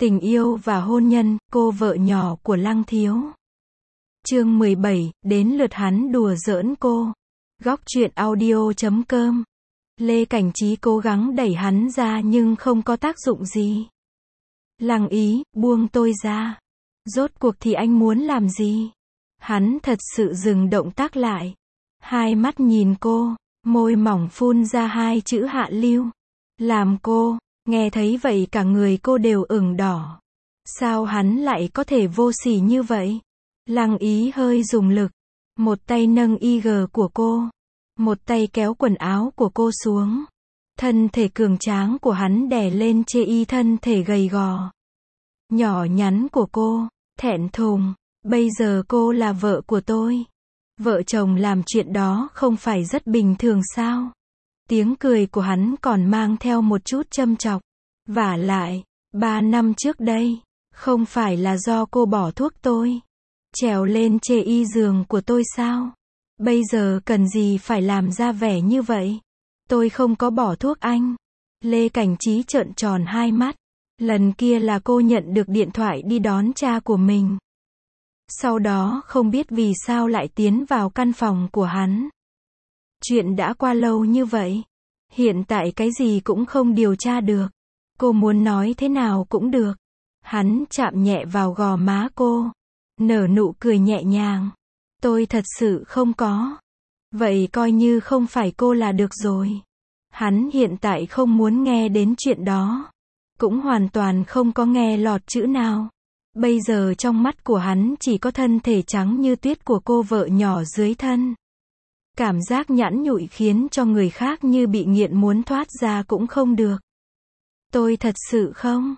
Tình yêu và hôn nhân, cô vợ nhỏ của Lăng Thiếu. Chương 17, đến lượt hắn đùa giỡn cô. Góc truyện audio.com. Lê Cảnh Trí cố gắng đẩy hắn ra nhưng không có tác dụng gì. Lăng Ý, buông tôi ra. Rốt cuộc thì anh muốn làm gì? Hắn thật sự dừng động tác lại. Hai mắt nhìn cô, môi mỏng phun ra hai chữ hạ lưu. Làm cô, nghe thấy vậy cả người cô đều ửng đỏ. Sao hắn lại có thể vô sỉ như vậy? Lăng Ý hơi dùng lực. Một tay nâng IG của cô. Một tay kéo quần áo của cô xuống. Thân thể cường tráng của hắn đè lên chê y thân thể gầy gò. Nhỏ nhắn của cô, thẹn thùng. Bây giờ cô là vợ của tôi. Vợ chồng làm chuyện đó không phải rất bình thường sao? Tiếng cười của hắn còn mang theo một chút châm chọc. Vả lại, 3 năm trước đây, không phải là do cô bỏ thuốc tôi, trèo lên chê y giường của tôi sao? Bây giờ cần gì phải làm ra vẻ như vậy? Tôi không có bỏ thuốc anh. Lê Cảnh Trí trợn tròn hai mắt. Lần kia là cô nhận được điện thoại đi đón cha của mình. Sau đó không biết vì sao lại tiến vào căn phòng của hắn. Chuyện đã qua lâu như vậy. Hiện tại cái gì cũng không điều tra được. Cô muốn nói thế nào cũng được. Hắn chạm nhẹ vào gò má cô. Nở nụ cười nhẹ nhàng. Tôi thật sự không có. Vậy coi như không phải cô là được rồi. Hắn hiện tại không muốn nghe đến chuyện đó. Cũng hoàn toàn không có nghe lọt chữ nào. Bây giờ trong mắt của hắn chỉ có thân thể trắng như tuyết của cô vợ nhỏ dưới thân. Cảm giác nhẵn nhụi khiến cho người khác như bị nghiện muốn thoát ra cũng không được. Tôi thật sự không.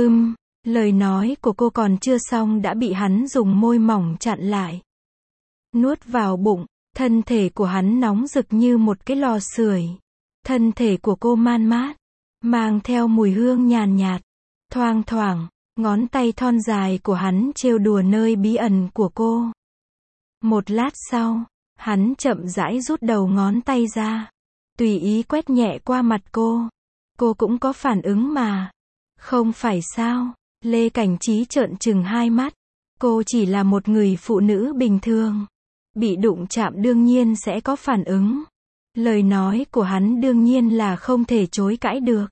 Lời nói của cô còn chưa xong đã bị hắn dùng môi mỏng chặn lại. Nuốt vào bụng, thân thể của hắn nóng rực như một cái lò sưởi. Thân thể của cô man mát, mang theo mùi hương nhàn nhạt, thoang thoảng, ngón tay thon dài của hắn trêu đùa nơi bí ẩn của cô. Một lát sau, hắn chậm rãi rút đầu ngón tay ra, tùy ý quét nhẹ qua mặt cô. Cô cũng có phản ứng mà. Không phải sao? Lê Cảnh Trí trợn trừng hai mắt. Cô chỉ là một người phụ nữ bình thường. Bị đụng chạm đương nhiên sẽ có phản ứng. Lời nói của hắn đương nhiên là không thể chối cãi được.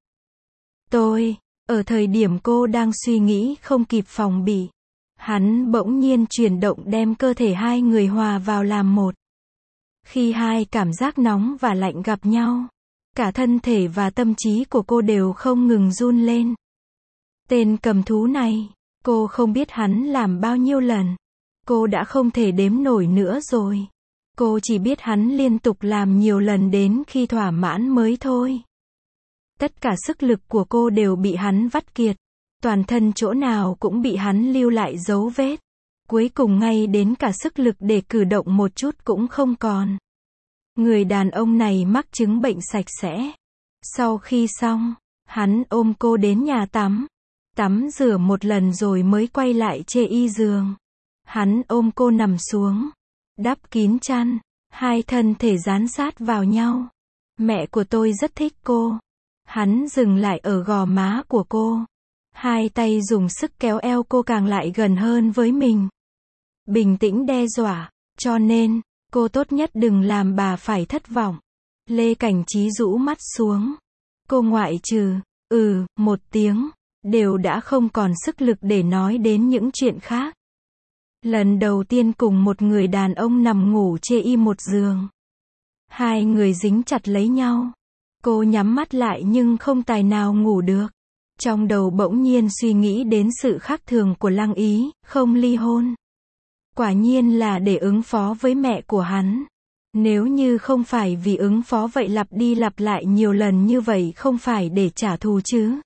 Ở thời điểm cô đang suy nghĩ không kịp phòng bị, hắn bỗng nhiên chuyển động đem cơ thể hai người hòa vào làm một. Khi hai cảm giác nóng và lạnh gặp nhau, cả thân thể và tâm trí của cô đều không ngừng run lên. Tên cầm thú này, cô không biết hắn làm bao nhiêu lần. Cô đã không thể đếm nổi nữa rồi. Cô chỉ biết hắn liên tục làm nhiều lần đến khi thỏa mãn mới thôi. Tất cả sức lực của cô đều bị hắn vắt kiệt. Toàn thân chỗ nào cũng bị hắn lưu lại dấu vết. Cuối cùng ngay đến cả sức lực để cử động một chút cũng không còn. Người đàn ông này mắc chứng bệnh sạch sẽ. Sau khi xong, hắn ôm cô đến nhà tắm. Tắm rửa một lần rồi mới quay lại chê y giường. Hắn ôm cô nằm xuống, đắp kín chăn, hai thân thể dán sát vào nhau. Mẹ của tôi rất thích cô. Hắn dừng lại ở gò má của cô. Hai tay dùng sức kéo eo cô càng lại gần hơn với mình. Bình tĩnh đe dọa, cho nên, cô tốt nhất đừng làm bà phải thất vọng. Lê Cảnh Trí rũ mắt xuống. Cô ngoại trừ, một tiếng, đều đã không còn sức lực để nói đến những chuyện khác. Lần đầu tiên cùng một người đàn ông nằm ngủ chê y một giường. Hai người dính chặt lấy nhau. Cô nhắm mắt lại nhưng không tài nào ngủ được. Trong đầu bỗng nhiên suy nghĩ đến sự khác thường của Lăng Ý, không ly hôn. Quả nhiên là để ứng phó với mẹ của hắn. Nếu như không phải vì ứng phó vậy lặp đi lặp lại nhiều lần như vậy không phải để trả thù chứ.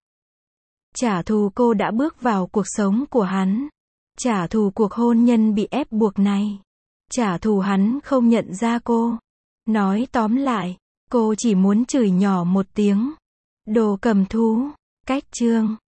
Trả thù cô đã bước vào cuộc sống của hắn. Trả thù cuộc hôn nhân bị ép buộc này. Trả thù hắn không nhận ra cô. Nói tóm lại, cô chỉ muốn chửi nhỏ một tiếng. Đồ cầm thú. Cách chương